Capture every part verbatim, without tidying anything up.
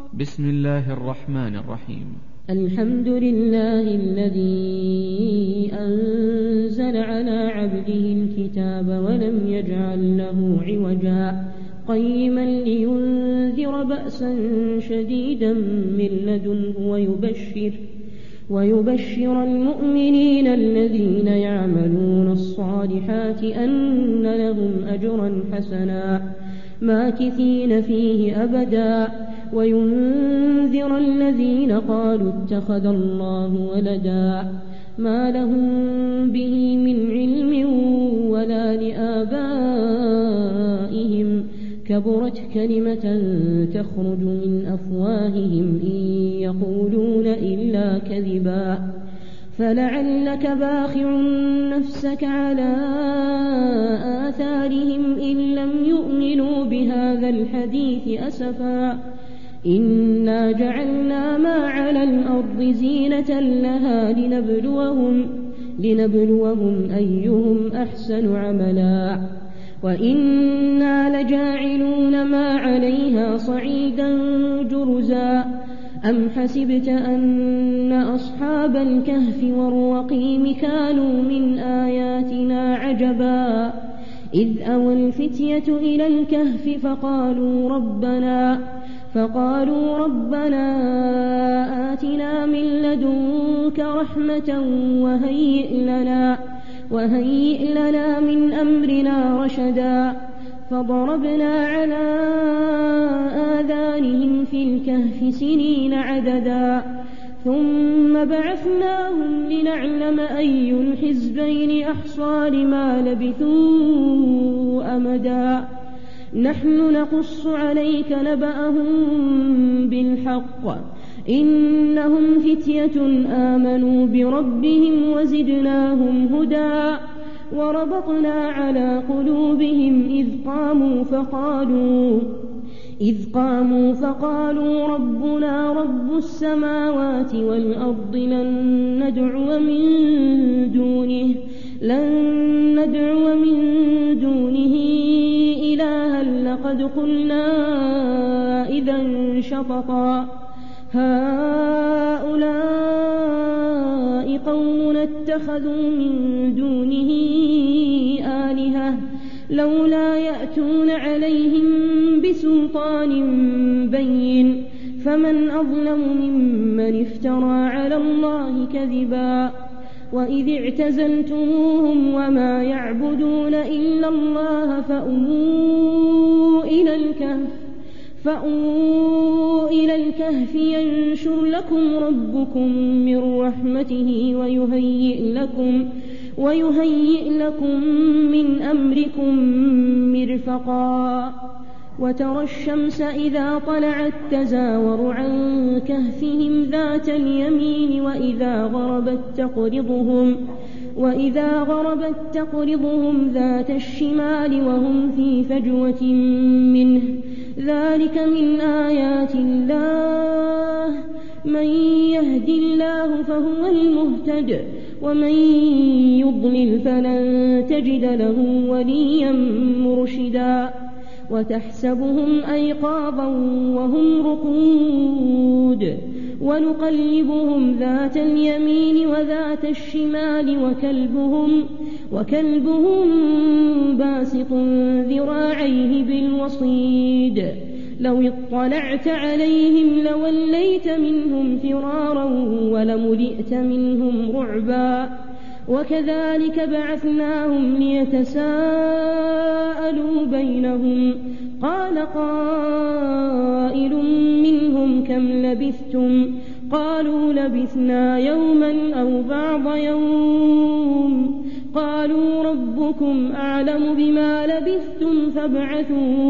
بسم الله الرحمن الرحيم. الحمد لله الذي أنزل على عبده الكتاب ولم يجعل له عوجا قيما لينذر بأسا شديدا من لدنه ويبشر, ويبشر المؤمنين الذين يعملون الصالحات أن لهم أجرا حسنا ماكثين فيه أبدا وينذر الذين قالوا اتخذ الله ولدا ما لهم به من علم ولا لآبائهم كبرت كلمة تخرج من أفواههم إن يقولون إلا كذبا فلعلك باخع نفسك على آثارهم إن لم يؤمنوا بهذا الحديث أسفا إنا جعلنا ما على الأرض زينة لها لنبلوهم, لنبلوهم أيهم أحسن عملا وإنا لجاعلون ما عليها صعيدا جرزا أم حسبت أن أصحاب الكهف والرقيم كانوا من آياتنا عجبا إذ أوى الفتية إلى الكهف فقالوا ربنا فقالوا ربنا آتنا من لدنك رحمة وهيئ لنا, وهيئ لنا من أمرنا رشدا فضربنا على آذانهم في الكهف سنين عددا ثم بعثناهم لنعلم أي الحزبين أحصى لما لبثوا أمدا نحن نقص عليك نبأهم بالحق إنهم فتية آمنوا بربهم وزدناهم هدى وربطنا على قلوبهم إذ قاموا فقالوا إذ قاموا فقالوا ربنا رب السماوات والأرض لن ندعو من دونه لن ندعو من دونه إلها لقد قلنا إذا شططا هؤلاء قومنا اتخذوا من دونه آلهة لولا يأتون عليهم بسلطان بين فمن أظلم ممن افترى على الله كذبا وإذ اعتزلتموهم وما يعبدون إلا الله فأووا إلى الكهف فأووا إلى الكهف ينشر لكم ربكم من رحمته ويهيئ لكم ويهيئ لكم من أمركم مرفقا وترى الشمس إذا طلعت تزاور عن كهفهم ذات اليمين وإذا غربت تقرضهم وإذا غربت تقرضهم ذات الشمال وهم في فجوة منه ذلك من آيات الله من يهد الله فهو المهتد ومن يضلل فلن تجد له وليا مرشدا وتحسبهم أيقاظا وهم رقود ونقلبهم ذات اليمين وذات الشمال وكلبهم, وكلبهم باسط ذراعيه بالوصيد لو اطلعت عليهم لوليت منهم فرارا ولملئت منهم رعبا وكذلك بعثناهم ليتساءلوا بينهم قال قائل منهم كم لبثتم قالوا لبثنا يوما أو بعض يوم قالوا ربكم أعلم بما لبثتم فابعثوا,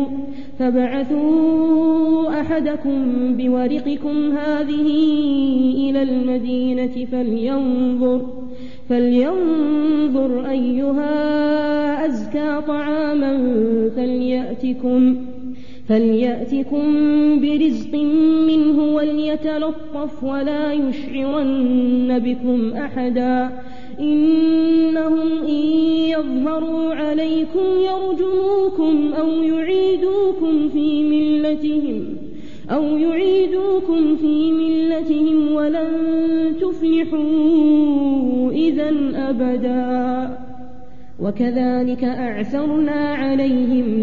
فابعثوا أحدكم بورقكم هذه إلى المدينة فلينظر فلينظر أيها أزكى طعاما فليأتكم, فليأتكم برزق منه وليتلطف ولا يشعرن بكم أحدا إنهم إن يظهروا عليكم يرجموكم أو يعيدوكم في ملتهم أو يعيدوكم أتبعكم في ملتهم ولن تفلحوا إذا أبدا. وكذلك أعثرنا عليهم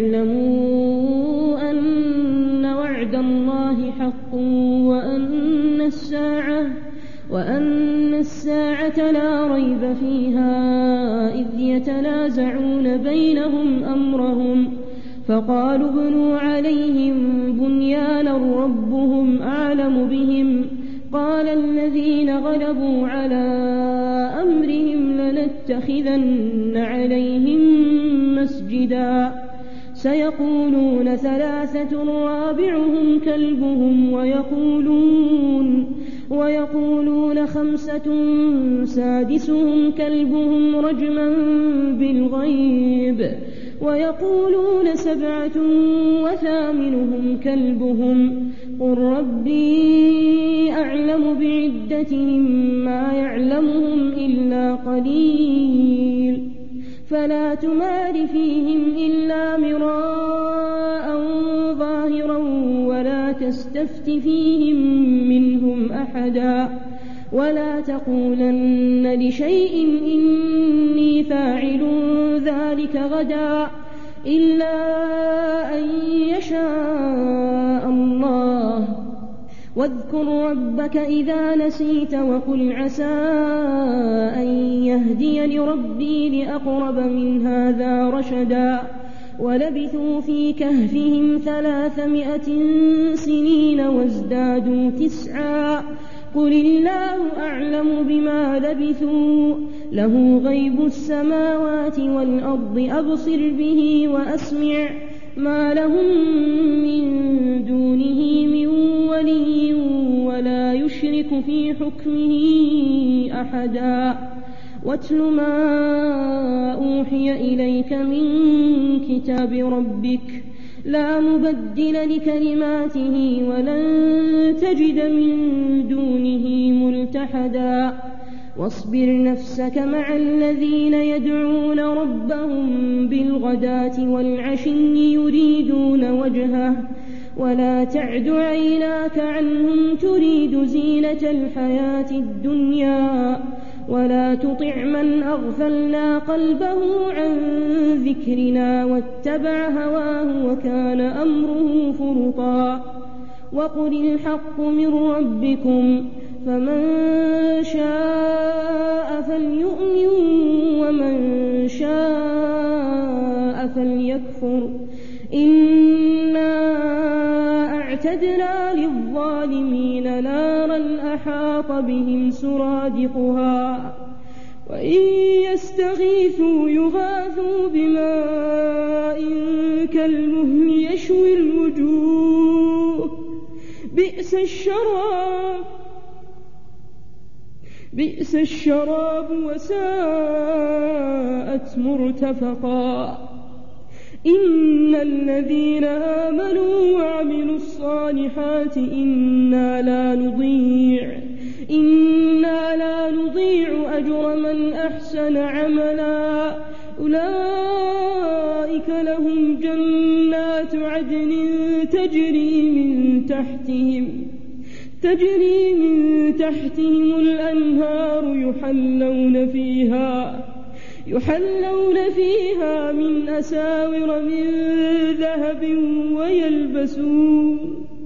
ليعلموا أن وعد الله حق وأن الساعة وأن الساعة لا ريب فيها إذ يتنازعون بينهم أمرهم فقالوا ابنوا عليهم بنيانا ربهم أعلم بهم قال الذين غلبوا على أمرهم لنتخذن عليهم مسجدا سيقولون ثلاثة رابعهم كلبهم ويقولون ويقولون خمسة سادسهم كلبهم رجما بالغيب ويقولون سبعة وثامنهم كلبهم قل ربي أعلم بعدتهم ما يعلمهم إلا قليل فلا تمار فيهم إلا مراء ظاهرا ولا تستفت فيهم منهم أحدا ولا تقولن لشيء إني فاعل ذلك غدا إلا أن يشاء الله واذكر ربك إذا نسيت وقل عسى أن يهدي لربي لأقرب من هذا رشدا ولبثوا في كهفهم ثلاثمائة سنين وازدادوا تسعا قل الله أعلم بما لبثوا له غيب السماوات والأرض أبصر به وأسمع ما لهم من دونه من ولي ولا يشرك في حكمه أحدا واتل ما أوحي إليك من كتاب ربك لا مبدل لكلماته ولن تجد من دونه ملتحدا واصبر نفسك مع الذين يدعون ربهم بالغداة والعشي يريدون وجهه ولا تعد عيناك عنهم تريد زينة الحياة الدنيا ولا تطع من أغفلنا قلبه عن ذكرنا واتبع هواه وكان أمره فرطا وقل الحق من ربكم فمن شاء فليؤمن ومن شاء فليكفر إنا أعتدنا للظالمين نارا أحاط بهم سرادقها وإن يستغيثوا يغاثوا بماء كالمهل يشوي الوجوه بئس الشراب بئس الشراب وساءت مرتفقا إن الذين آمنوا وعملوا الصالحات إنا لا نضيع إنا لا نضيع أجر من أحسن عملا أولئك لهم جنات عدن تجري من تحتهم تجري من تحتهم الأنهار يحلون فيها يحلون فيها من أساور من ذهب ويلبسون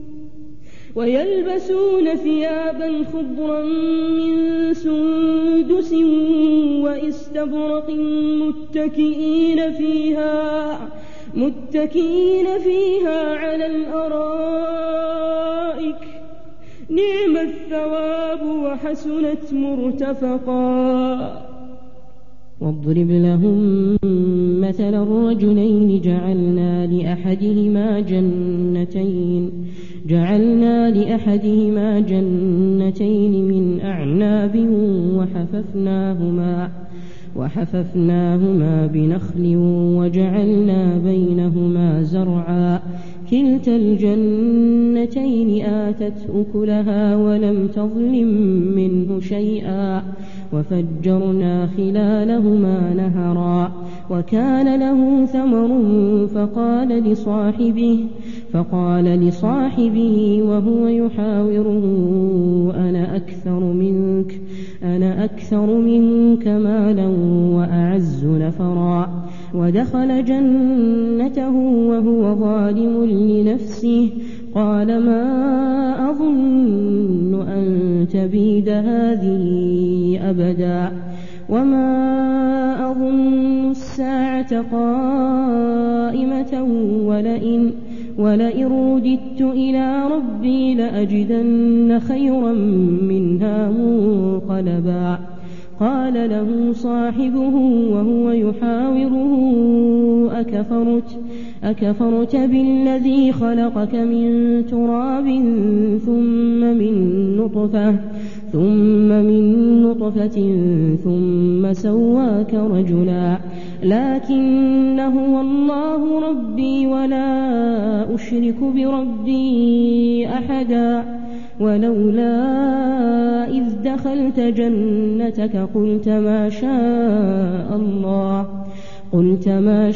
ويلبسون ثيابا خضرا من سندس وإستبرق متكئين فيها متكئين فيها على الأرائك نعم الثواب وحسنت مرتفقا واضرب لهم مثل الرجلين جعلنا لأحدهما جنتين جعلنا لأحدهما جنتين من أعناب وحففناهما وحففناهما بنخل وجعلنا بينهما زرعا كلتا الجنتين آتت أكلها ولم تظلم منه شيئا وفجرنا خلالهما نهرا وكان له ثمر فقال لصاحبه فقال لصاحبه وهو يحاوره أنا أكثر منك أنا أكثر منك مالا وأعز نفرا ودخل جنته وهو ظالم لنفسه قال ما أظن أن تبيد هذه أبدا وما أظن الساعة قائمة ولئن ولئن رددت إلى ربي لأجدن خيرا منها منقلبا قال له صاحبه وهو يحاوره أكفرت أكفرت بالذي خلقك من تراب ثم من نطفة ثم من نطفة ثم سواك رجلا لكن هو الله ربي ولا أشرك بربي أحدا ولولا إذ دخلت جنتك قلت ما شاء الله قلت ما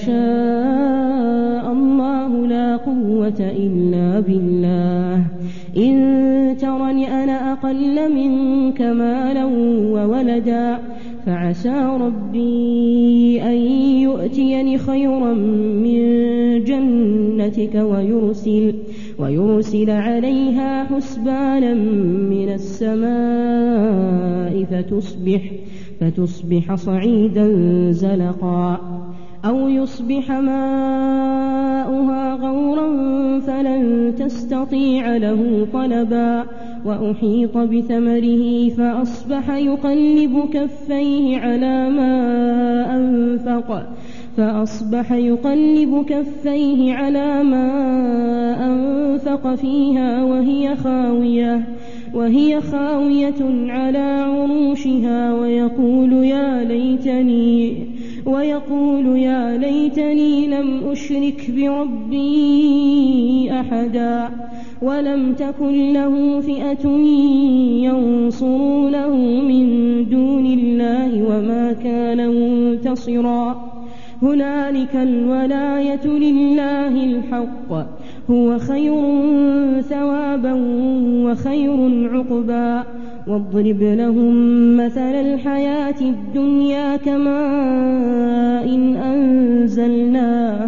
شاء الله لا قوة إلا بالله إن ترني أنا أقل منك مالا وولدا فعسى ربي أن يؤتيني خيرا من جنتك ويرسل, ويرسل عليها حسبانا من السماء فتصبح, فتصبح صعيدا زلقا أو يصبح ماؤها غورا فلن تستطيع له طلبا وأحيط بثمره فأصبح يقلب كفيه على ما أنفق فأصبح يقلب كفيه على ما أنفق فيها وهي خاوية وهي خاوية على عروشها ويقول يا ليتني ويقول يا ليتني لم أشرك بربي أحدا ولم تكن له فئة ينصرونه من دون الله وما كان منتصرا هنالك الولاية لله الحق هو خير ثوابا وخير عقبا واضرب لهم مثل الحياة الدنيا كماء إن أنزلناه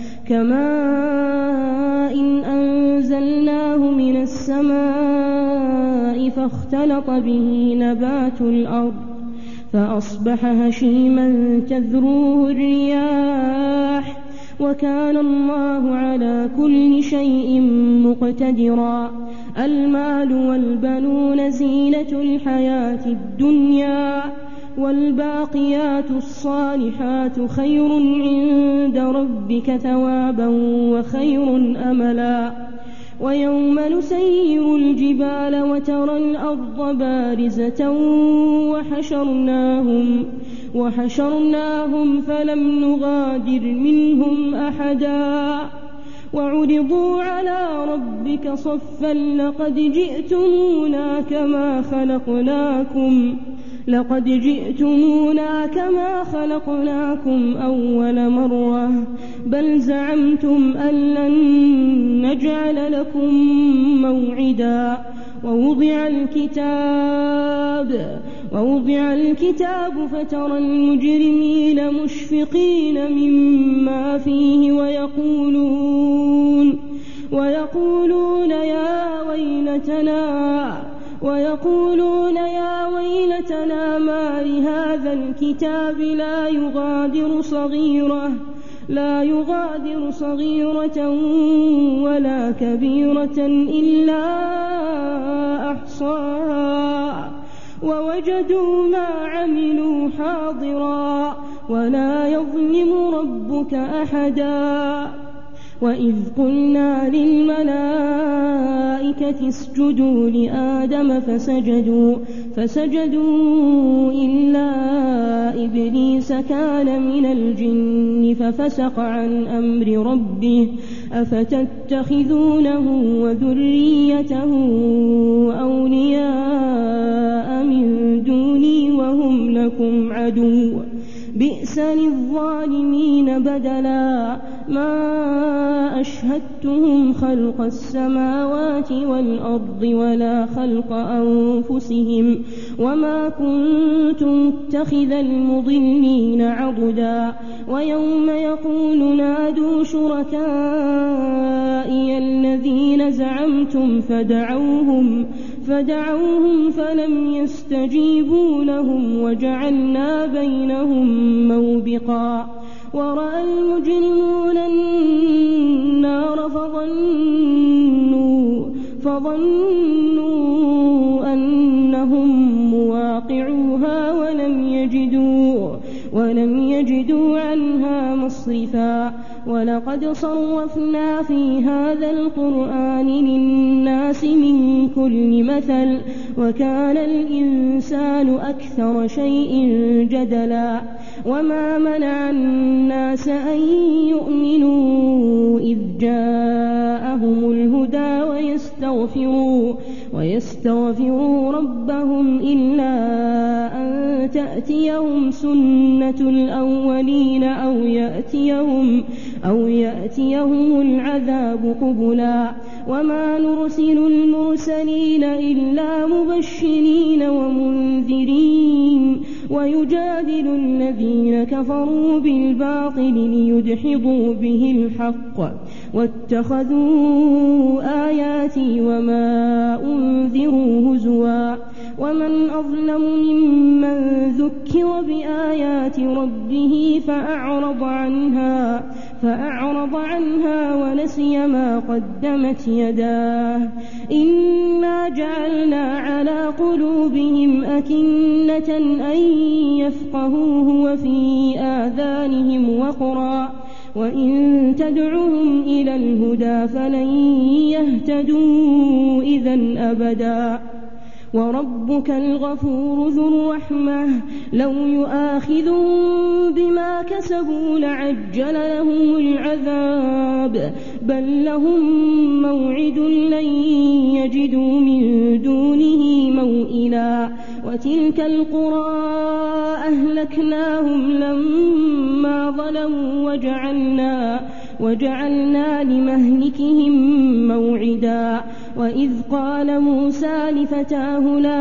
كماء إن أنزلناه من السماء فاختلط به نبات الأرض فأصبح هشيما تذروه الرياح وكان الله على كل شيء مقتدرا المال والبنون زينة الحياة الدنيا والباقيات الصالحات خير عند ربك ثوابا وخير أملا ويوم نسير الجبال وترى الأرض بارزة وحشرناهم وحشرناهم فلم نغادر منهم أحدا وعرضوا على ربك صفا لقد جئتمونا كما خلقناكم لقد جئتمونا كما خلقناكم أول مرة بل زعمتم أن لن نجعل لكم موعدا ووضع الكتاب ووضع الكتاب فترى المجرمين مشفقين مما فيه ويقولون ويقولون يا ويلتنا ويقولون يا ويلتنا ما لهذا الكتاب لا يغادر صغيرة لا يغادر صغيرة ولا كبيرة إلا أحصاها ووجدوا ما عملوا حاضرا ولا يظلم ربك أحدا وإذ قلنا للملائكة اسجدوا لآدم فسجدوا فسجدوا إلا إبليس كان من الجن ففسق عن أمر ربه أفتتخذونه وذريته أولياء من دوني وهم لكم عدو بئس للظالمين بدلا ما أشهدتهم خلق السماوات والأرض ولا خلق أنفسهم وما كنت متخذ المضلين عضدا ويوم يقول نادوا شركائي الذين زعمتم فدعوهم فدعوهم فلم يستجيبوا لهم وجعلنا بينهم موبقا ورأى المجرمون النار فظنوا, فظنوا أنهم مواقعوها ولم يجدوا, ولم يجدوا عنها مصرفا ولقد صرفنا في هذا القرآن للناس من كل مثل وكان الإنسان أكثر شيء جدلا وما منع الناس أن يؤمنوا إذ جاءهم الهدى ويستغفروا, ويستغفروا ربهم إلا أن تأتيهم سنة الأولين أو يأتيهم, أو يأتيهم العذاب قبلا وما نرسل المرسلين إلا مبشرين ومنذرين ويجادل الذين كفروا بالباطل ليدحضوا به الحق واتخذوا آياتي وما أنذروا هزوا ومن أظلم ممن ذكر بآيات ربه فأعرض عنها فأعرض عنها ونسي ما قدمت يداه إنا جعلنا على قلوبهم أكنة أن يفقهوه وفي آذانهم وقرا وإن تدعهم إلى الهدى فلن يهتدوا إذا أبدا وربك الغفور ذو الرحمة لو يؤاخذهم بما كسبوا لعجل لهم العذاب بل لهم موعد لن يجدوا من دونه موئلا وتلك القرى أهلكناهم لما ظلموا وجعلنا, وجعلنا لمهلكهم موعدا وإذ قال موسى لفتاه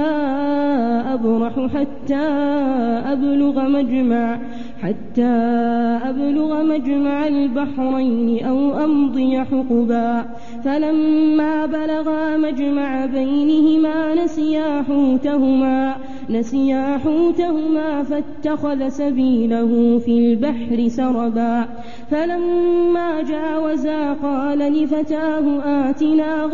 لا أبرح حتى أبلغ مجمع حتى أبلغ مجمع البحرين أو أمضي حقبا فلما بلغا مجمع بينهما نسيا حوتهما, نسيا حوتهما فاتخذ سبيله في البحر سربا فلما جاوزا قال لفتاه آتنا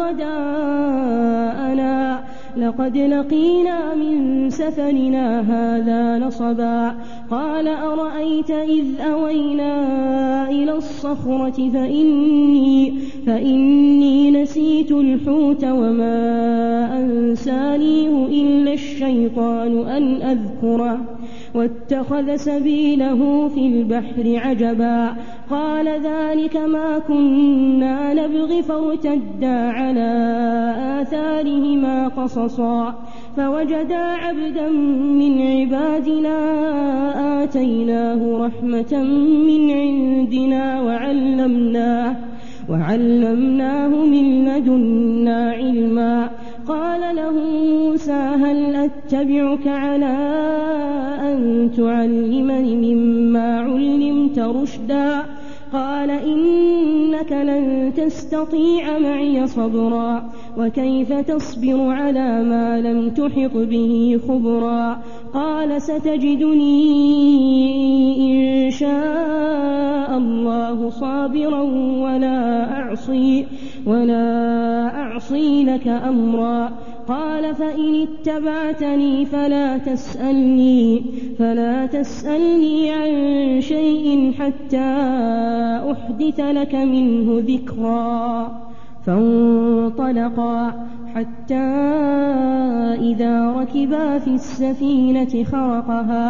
غداءنا لقد لقينا من سفرنا هذا نصبا قال أرأيت إذ أوينا إلى الصخرة فإني, فإني نسيت الحوت وما أنسانيه إلا الشيطان أن أذكره واتخذ سبيله في البحر عجبا قال ذلك ما كنا نبغي فارتدا على آثارهما قصصا فوجدا عبدا من عبادنا آتيناه رحمة من عندنا وعلمناه, وعلمناه من لدنا علما قال له موسى هل أتبعك على أن تعلمني مما علمت رشدا قال إنك لن تستطيع معي صبرا وكيف تصبر على ما لم تحط به خبرا قال ستجدني إن شاء الله صابرا ولا أعصي, ولا أعصي لك أمرا قال فإن اتبعتني فلا تسألني, فلا تسألني عن شيء حتى أحدث لك منه ذكرا فانطلقا حتى إذا ركبا في السفينة خرقها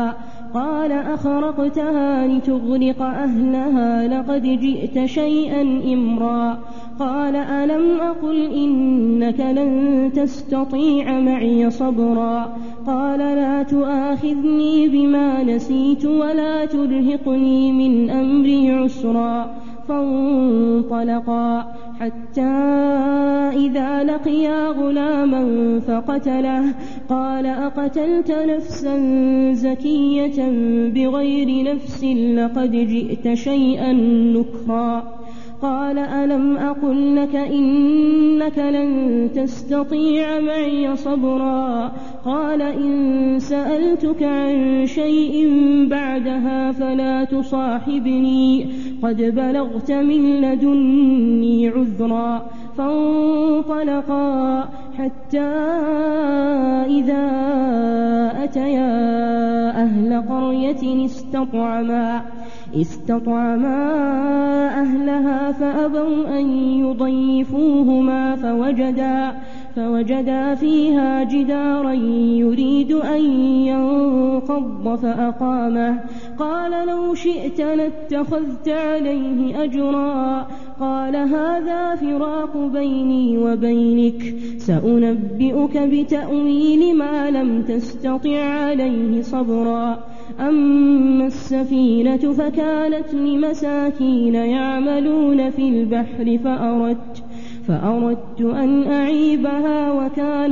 قال أخرقتها لتغرق أهلها لقد جئت شيئا إمرا قال ألم أقل إنك لن تستطيع معي صبرا قال لا تؤاخذني بما نسيت ولا ترهقني من أمري عسرا فانطلقا حتى إذا لقيا غلاما فقتله قال أقتلت نفسا زكية بغير نفس لقد جئت شيئا نكرا قال ألم أقل لك إنك لن تستطيع معي صبرا قال إن سألتك عن شيء بعدها فلا تصاحبني قد بلغت من لدني عذرا فانطلقا حتى إذا أتيا أهل قرية استطعما استطعما أهلها فأبوا أن يضيفوهما فوجدا فوجدا فيها جدارا يريد أن ينقض فأقامه قال لو شئت لاتخذت عليه أجرا قال هذا فراق بيني وبينك سأنبئك بتأويل ما لم تستطع عليه صبرا أما السفينة فكانت لمساكين يعملون في البحر فأردت فأردت أن أعيبها وكان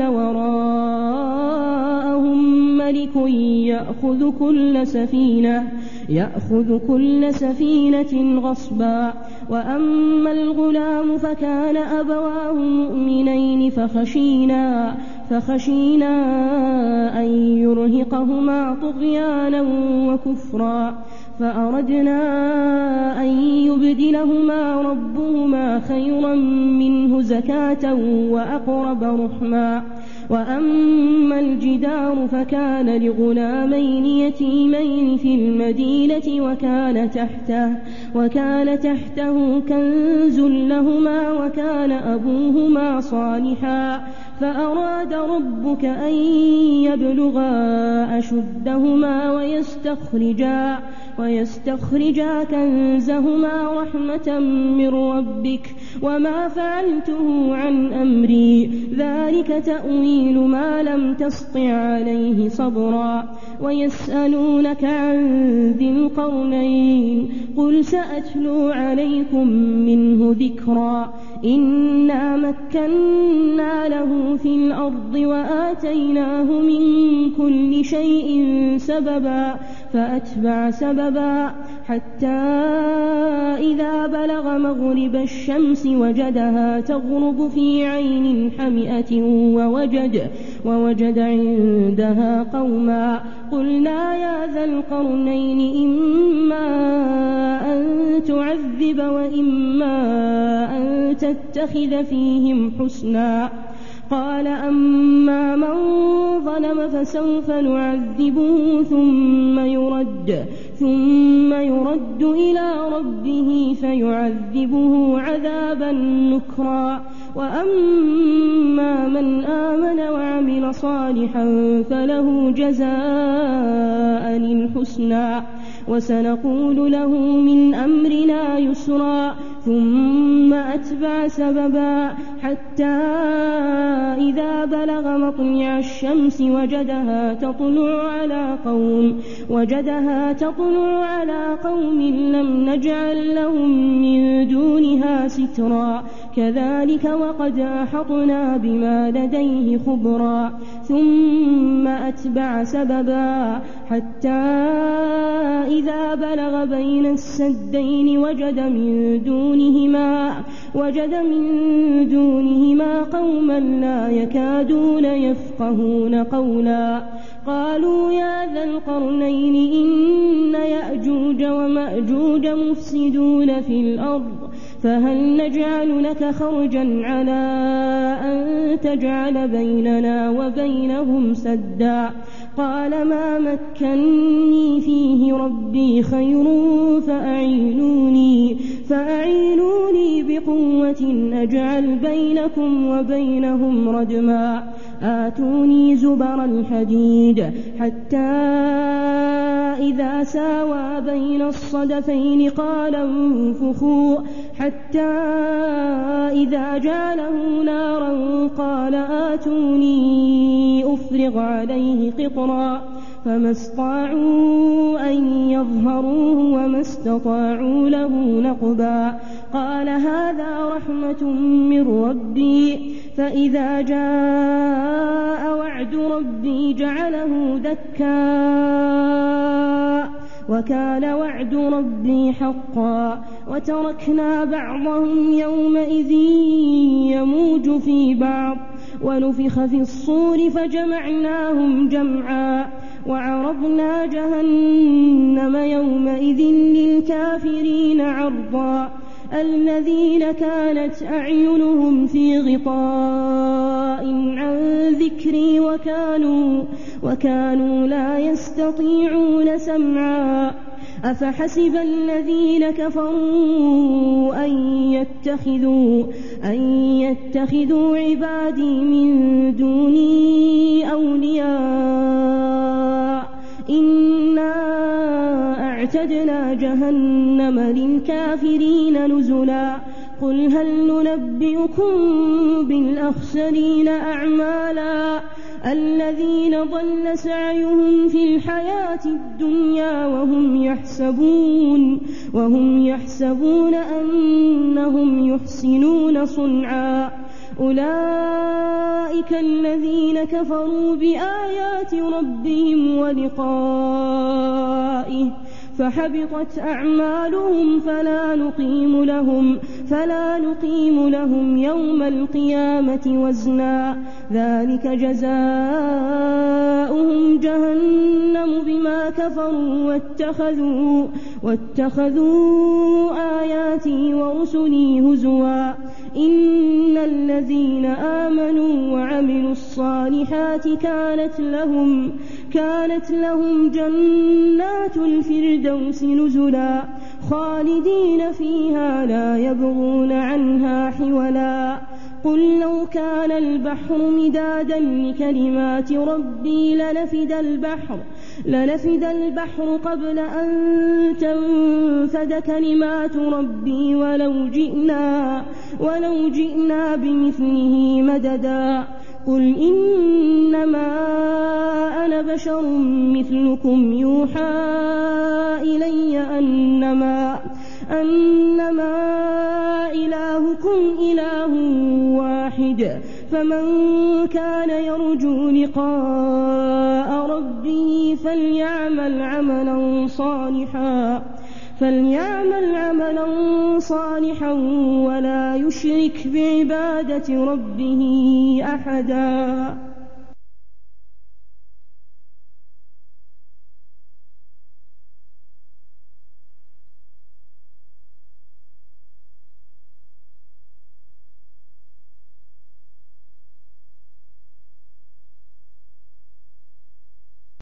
وراءهم ملك يأخذ كل سفينة يأخذ كل سفينة غصبا وأما الغلام فكان أبواه مؤمنين فخشينا فخشينا أن يرهقهما طغيانا وكفرا فأردنا أن يبدلهما ربهما خيرا منه زكاة وأقرب رحما وأما الجدار فكان لغلامين يتيمين في المدينة وكان تحته وكان تحته كنز لهما وكان أبوهما صالحا فأراد ربك أن يبلغا أشدهما ويستخرجا ويستخرجا كنزهما رحمة من ربك وما فعلته عن أمري ذلك تأويل ما لم تسطع عليه صبرا ويسألونك عن ذي القرنين قل سأتلو عليكم منه ذكرا إنا مكنا له في الأرض وآتيناه من كل شيء سببا فأتبع سببا حتى إذا بلغ مغرب الشمس وجدها تغرب في عين حمئة ووجد, ووجد عندها قوما قلنا يا ذا القرنين إما أن تعذب وإما أن تتخذ فيهم حسنا قال أما من ظلم فسوف نعذبه ثم يرد ثم يرد إلى ربه فيعذبه عذابا نكرا وأما من آمن وعمل صالحا فله جزاء الحسنى وسنقول له من أمرنا يسرا ثم أتبع سببا حتى إذا بلغ مطلع الشمس وجدها تطلع على قوم وجدها تطلع على قوم لم نجعل لهم من دونها سترا كذلك وقد أحطنا بما لديه خبرا ثم أتبع سببا حتى إذا بلغ بين السدين وجد من دونهما وجد من دونهما قوما لا يكادون يفقهون قولا قالوا يا ذا القرنين إن يأجوج ومأجوج مفسدون في الأرض فهل نجعل لك خرجا على أن تجعل بيننا وبينهم سدا قال ما مكني فيه ربي خير فأعينوني فأعينوني بقوة أجعل بينكم وبينهم ردما آتوني زبر الحديد حتى إذا ساوى بين الصدفين قال انفخوا حتى إذا جعله نارا قال آتوني أفرغ عليه قطرا فما استطاعوا أن يظهروه وما استطاعوا له نقبا قال هذا رحمة من ربي فإذا جاء وعد ربي جعله دكا وكان وعد ربي حقا وتركنا بعضهم يومئذ يموج في بعض ونفخ في الصور فجمعناهم جمعا وعرضنا جهنم يومئذ للكافرين عرضا الذين كانت أعينهم في غطاء عن ذكري وكانوا, وكانوا لا يستطيعون سمعا أفحسب الذين كفروا أن يتخذوا, أن يتخذوا عبادي من دوني أولياء إنا أعتدنا جهنم للكافرين نزلا قل هل ننبئكم بالأخسرين أعمالا الذين ضل سعيهم في الحياة الدنيا وهم يحسبون, وهم يحسبون أنهم يحسنون صنعا أولئك الذين كفروا بآيات ربهم ولقائه فحبطت أعمالهم فلا نقيم لهم, فلا نقيم لهم يوم القيامة وزنا ذلك جزاؤهم جهنم بما كفروا واتخذوا, واتخذوا آياتي ورسلي هزوا إن الذين آمنوا وعملوا الصالحات كانت لهم, كانت لهم جنات الفردوس نزلا خالدين فيها لا يبغون عنها حولا قل لو كان البحر مدادا لكلمات ربي لنفد البحر, لنفد البحر قبل أن تنفد كلمات ربي ولو جئنا, ولو جئنا بمثله مددا قل إنما أنا بشر مثلكم يوحى إلي أنما, أنما إلهكم إله واحد فمن كان يرجو لقاء ربه فليعمل عملا صالحا فليعمل عملا صالحا ولا يشرك بعبادة ربه أحدا.